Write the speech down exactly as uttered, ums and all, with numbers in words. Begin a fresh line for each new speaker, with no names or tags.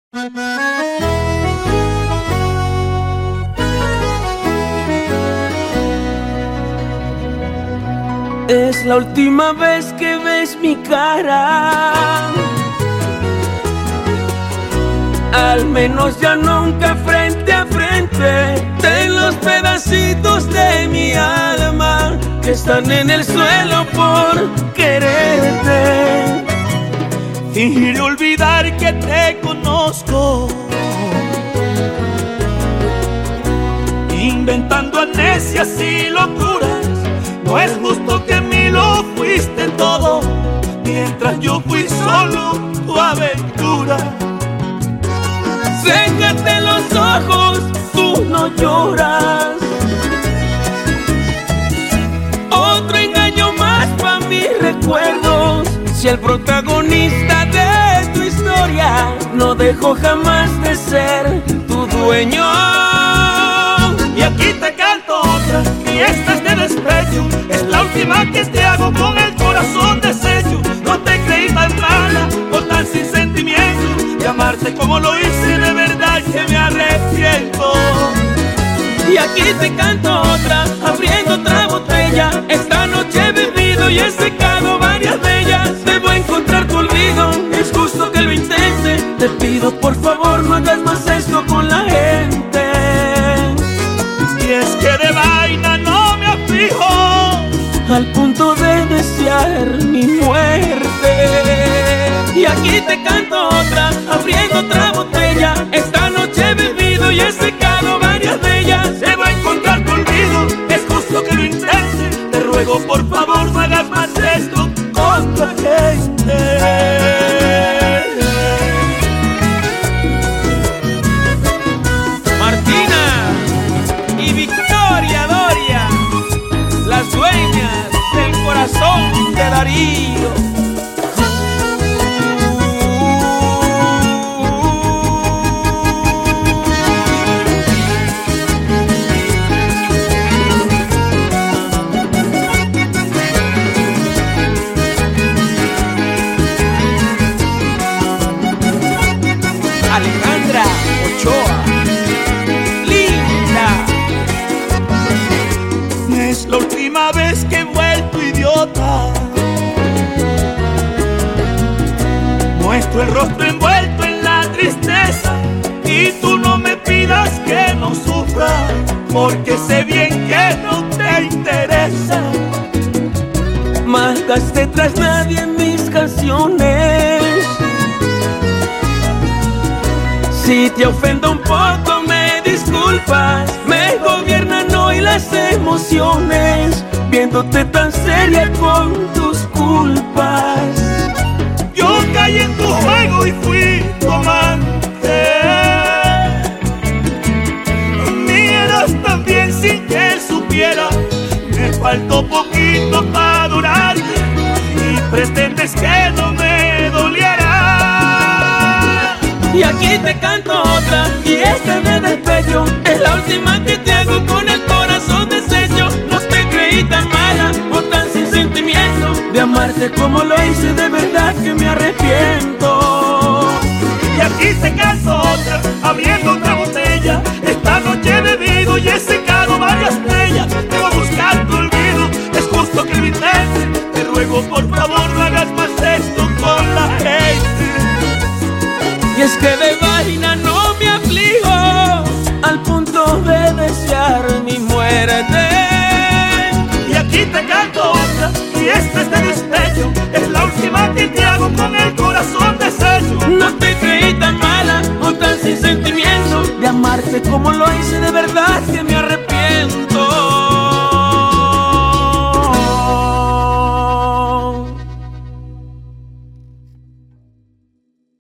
Es la última vez que ves mi cara, al menos ya nunca frente a frente. Ten los pedacitos de mi alma que están en el suelo por quererte.
Fingir olvidar que te conozco, inventando amnesias y locuras. No es justo que en mí lo fuiste todo, mientras yo fui solo tu aventura.
Sécate los ojos, tú no lloras. Otro engaño más pa' mis recuerdos. Si el protagonista de tu historia no dejó jamás de ser tu dueño.
Y aquí te canto otra, y esta es de despecho. Es la última que te hago con el corazón deshecho. No te creí tan mala o tan sin sentimiento, de amarte como lo hice, de verdad que me arrepiento.
Y aquí te canto otra, abriendo otra botella. Esta noche he bebido y he secado varias de ellas. Debo encontrar tu olvido, es justo que lo intente. Te pido por favor no hagas más esto con la gente.
Y es que de vaina no me aflijo,
al punto de desear mi muerte. Y aquí te canto otra, abriendo otra botella. Esta noche he bebido y he secado varias de ellas.
Debo encontrar tu olvido, es justo que lo intente. Te ruego por favor no hagas más esto con la gente.
Las dueñas del corazón de Darío. Alejandra Ochoa, linda.
Es la última vez que he vuelto idiota. Muestro el rostro envuelto en la tristeza, y tú no me pidas que no sufra, porque sé bien que no te interesa.
Marcaste tras nadie en mis canciones. Si te ofendo un poco me disculpas. Me gobiernan hoy las emociones, viéndote tan seria con tus culpas.
Yo caí en tu juego y fui tu amante. Miras también sin que él supiera. Me faltó poquito para durarte y pretendes que no me doliera.
Y aquí te canto otra, y esta de despecho. Es la última que te hago con el corazón deshecho. No te creí tan mala o tan sin sentimiento, de amarte como lo hice, de verdad que me arrepiento.
Y aquí te canto otra, abriendo otra botella. Esta noche he bebido y he secado varias estrellas. Debo buscar tu olvido, es justo que lo intente. Te ruego por favor no hagas más esto con la gente.
Y es que de vaina no me aflijo, al punto de desear mi muerte.
Y aquí te canto otra, y esta es de despecho. Es la última que te hago con el corazón